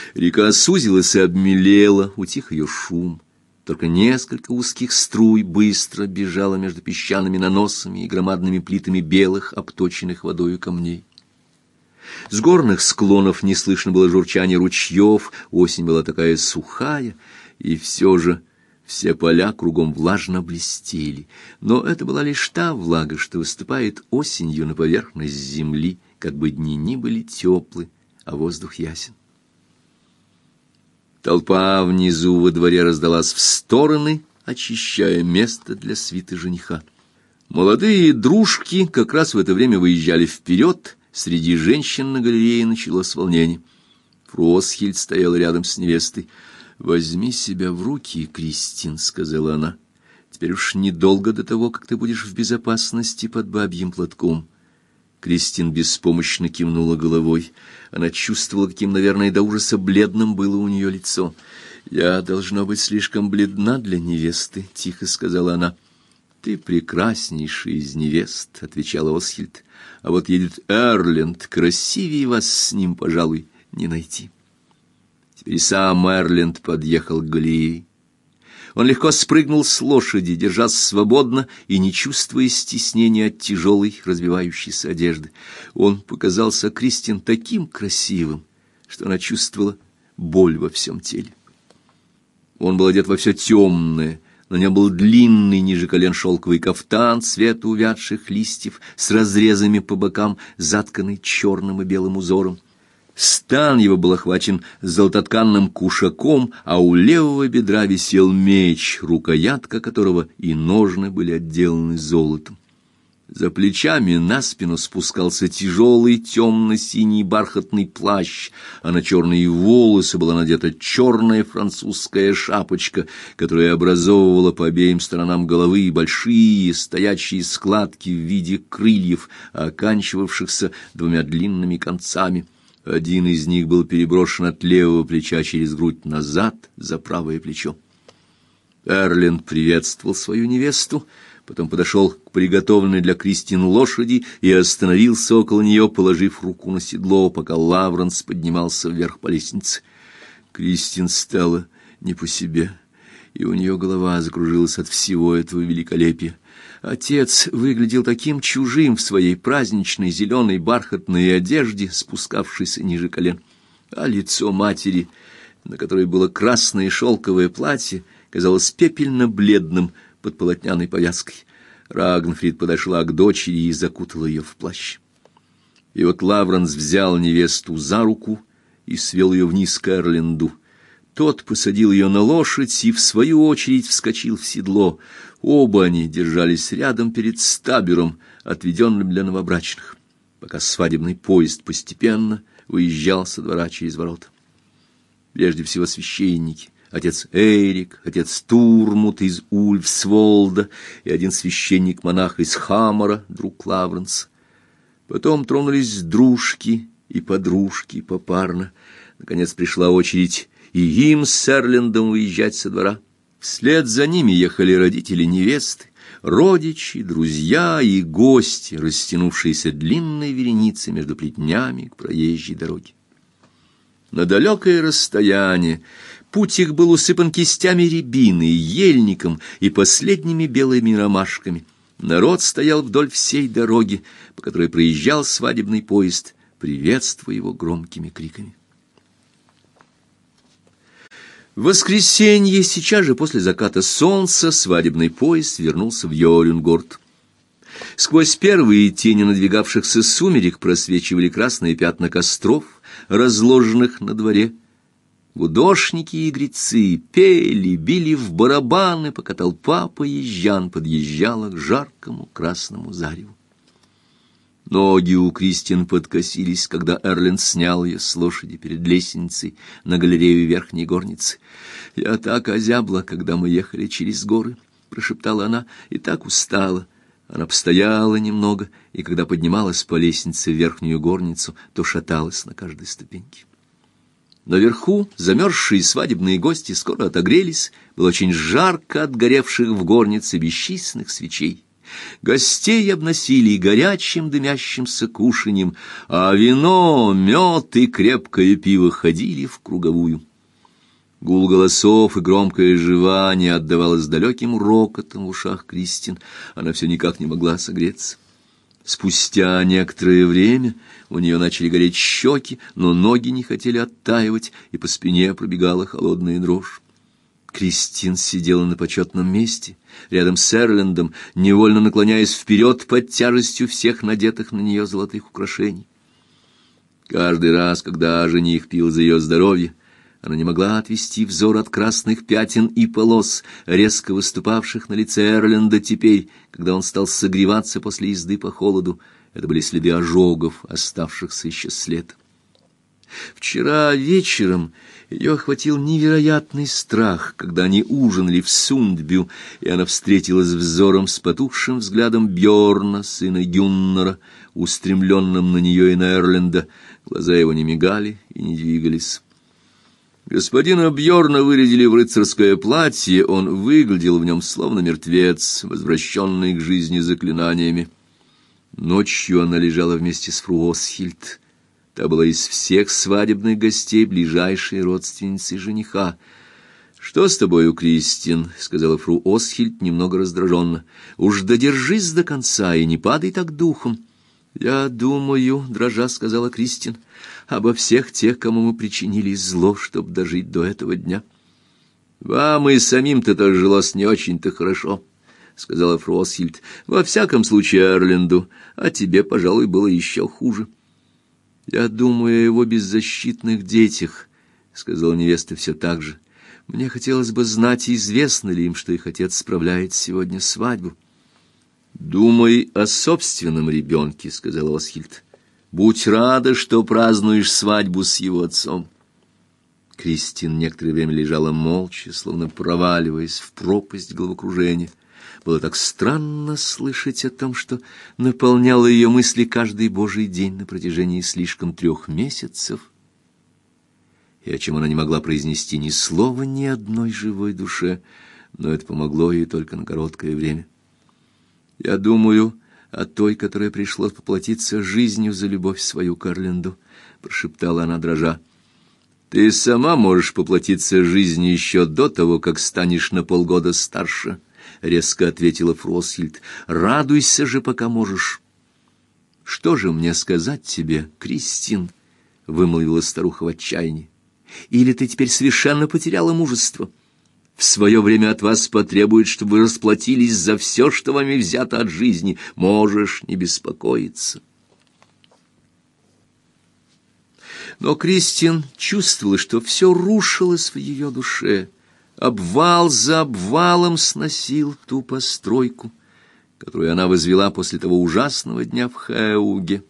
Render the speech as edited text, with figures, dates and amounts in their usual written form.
Река сузилась и обмелела, утих ее шум. Только несколько узких струй быстро бежало между песчаными наносами и громадными плитами белых, обточенных водою камней. С горных склонов не слышно было журчания ручьев, осень была такая сухая, и все же все поля кругом влажно блестели. Но это была лишь та влага, что выступает осенью на поверхность земли, как бы дни ни были теплы, а воздух ясен. Толпа внизу во дворе раздалась в стороны, очищая место для свиты жениха. Молодые дружки как раз в это время выезжали вперед. Среди женщин на галерее началось волнение. Фросхильд стояла рядом с невестой. «Возьми себя в руки, Кристин», — сказала она. «Теперь уж недолго до того, как ты будешь в безопасности под бабьим платком». Кристин беспомощно кивнула головой. Она чувствовала, каким, наверное, до ужаса бледным было у нее лицо. «Я, должно быть, слишком бледна для невесты», — тихо сказала она. «Ты прекраснейшая из невест», — отвечала Осхильд. «А вот едет Эрленд, красивее вас с ним, пожалуй, не найти». Теперь сам Эрленд подъехал к галерее. Он легко спрыгнул с лошади, держась свободно и не чувствуя стеснения от тяжелой, разбивающейся одежды. Он показался Кристин таким красивым, что она чувствовала боль во всем теле. Он был одет во все темное, на нем был длинный ниже колен шелковый кафтан цвета увядших листьев с разрезами по бокам, затканный черным и белым узором. Стан его был охвачен золототканным кушаком, а у левого бедра висел меч, рукоятка которого и ножны были отделаны золотом. За плечами на спину спускался тяжелый темно-синий бархатный плащ, а на черные волосы была надета черная французская шапочка, которая образовывала по обеим сторонам головы большие стоячие складки в виде крыльев, оканчивавшихся двумя длинными концами. Один из них был переброшен от левого плеча через грудь назад, за правое плечо. Эрленд приветствовал свою невесту, потом подошел к приготовленной для Кристин лошади и остановился около нее, положив руку на седло, пока Лавренс поднимался вверх по лестнице. Кристин стала не по себе, и у нее голова закружилась от всего этого великолепия. Отец выглядел таким чужим в своей праздничной зеленой бархатной одежде, спускавшейся ниже колен, а лицо матери, на которой было красное шелковое платье, казалось пепельно-бледным под полотняной повязкой. Рагнфрид подошла к дочери и закутала ее в плащ. И вот Лавренс взял невесту за руку и свел ее вниз к Эрленду. Тот посадил ее на лошадь и, в свою очередь, вскочил в седло. Оба они держались рядом перед стабером, отведенным для новобрачных, пока свадебный поезд постепенно уезжал со двора через ворота. Прежде всего священники, отец Эйрик, отец Турмут из Ульфсволда и один священник-монах из Хамора, друг Лавренса. Потом тронулись дружки и подружки попарно. Наконец пришла очередь и им с Эрлендом уезжать со двора. Вслед за ними ехали родители невесты, родичи, друзья и гости, растянувшиеся длинной вереницей между плетнями к проезжей дороге. На далекое расстояние путь их был усыпан кистями рябины, ельником и последними белыми ромашками. Народ стоял вдоль всей дороги, по которой проезжал свадебный поезд, приветствуя его громкими криками. В воскресенье, сейчас же после заката солнца, свадебный поезд вернулся в Йорюнгорд. Сквозь первые тени надвигавшихся сумерек просвечивали красные пятна костров, разложенных на дворе. Гудошники и грецы пели, били в барабаны, пока толпа поезжан подъезжала к жаркому красному зареву. Ноги у Кристин подкосились, когда Эрленд снял ее с лошади перед лестницей на галерею верхней горницы. «Я так озябла, когда мы ехали через горы», — прошептала она, — «и так устала». Она постояла немного, и когда поднималась по лестнице в верхнюю горницу, то шаталась на каждой ступеньке. Наверху замерзшие свадебные гости скоро отогрелись, было очень жарко от горевших в горнице бесчисленных свечей. Гостей обносили горячим дымящимся кушаньем, а вино, мед и крепкое пиво ходили в круговую. Гул голосов и громкое жевание отдавалось далеким рокотом в ушах Кристин. Она все никак не могла согреться. Спустя некоторое время у нее начали гореть щеки, но ноги не хотели оттаивать, и по спине пробегала холодная дрожь. Кристин сидела на почетном месте, рядом с Эрлендом, невольно наклоняясь вперед под тяжестью всех надетых на нее золотых украшений. Каждый раз, когда жених пил за ее здоровье, она не могла отвести взор от красных пятен и полос, резко выступавших на лице Эрленда теперь, когда он стал согреваться после езды по холоду. Это были следы ожогов, оставшихся еще с лета. Вчера вечером ее охватил невероятный страх, когда они ужинали в Сундбю, и она встретилась взором с потухшим взглядом Бьорна, сына Гюннера, устремленным на нее и на Эрленда. Глаза его не мигали и не двигались. Господина Бьорна вырядили в рыцарское платье, он выглядел в нем словно мертвец, возвращенный к жизни заклинаниями. Ночью она лежала вместе с фру Осхильд. Та была из всех свадебных гостей ближайшей родственницей жениха. «Что с тобою, Кристин?» — сказала фру Осхильд немного раздраженно. «Уж додержись до конца и не падай так духом». «Я думаю, — дрожа сказала Кристин, — обо всех тех, кому мы причинили зло, чтобы дожить до этого дня». «Вам и самим-то тоже жилось не очень-то хорошо», — сказала фру Осхильд. «Во всяком случае, Эрленду, а тебе, пожалуй, было еще хуже». «Я думаю о его беззащитных детях», — сказала невеста все так же. «Мне хотелось бы знать, известно ли им, что их отец справляет сегодня свадьбу». «Думай о собственном ребенке», — сказала Осхильд. «Будь рада, что празднуешь свадьбу с его отцом». Кристин некоторое время лежала молча, словно проваливаясь в пропасть головокружения. Было так странно слышать о том, что наполняло ее мысли каждый божий день на протяжении слишком 3 месяцев, и о чем она не могла произнести ни слова ни одной живой душе, но это помогло ей только на короткое время. «Я думаю о той, которая пришлось поплатиться жизнью за любовь свою к Эрленду», — прошептала она дрожа. «Ты сама можешь поплатиться жизнью еще до того, как станешь на полгода старше», — резко ответила фру Осхильд. «Радуйся же, пока можешь». «Что же мне сказать тебе, Кристин?» — вымолвила старуха в отчаянии. «Или ты теперь совершенно потеряла мужество? В свое время от вас потребуют, чтобы вы расплатились за все, что вами взято от жизни. Можешь не беспокоиться». Но Кристин чувствовала, что все рушилось в ее душе. Обвал за обвалом сносил ту постройку, которую она возвела после того ужасного дня в Хэуге.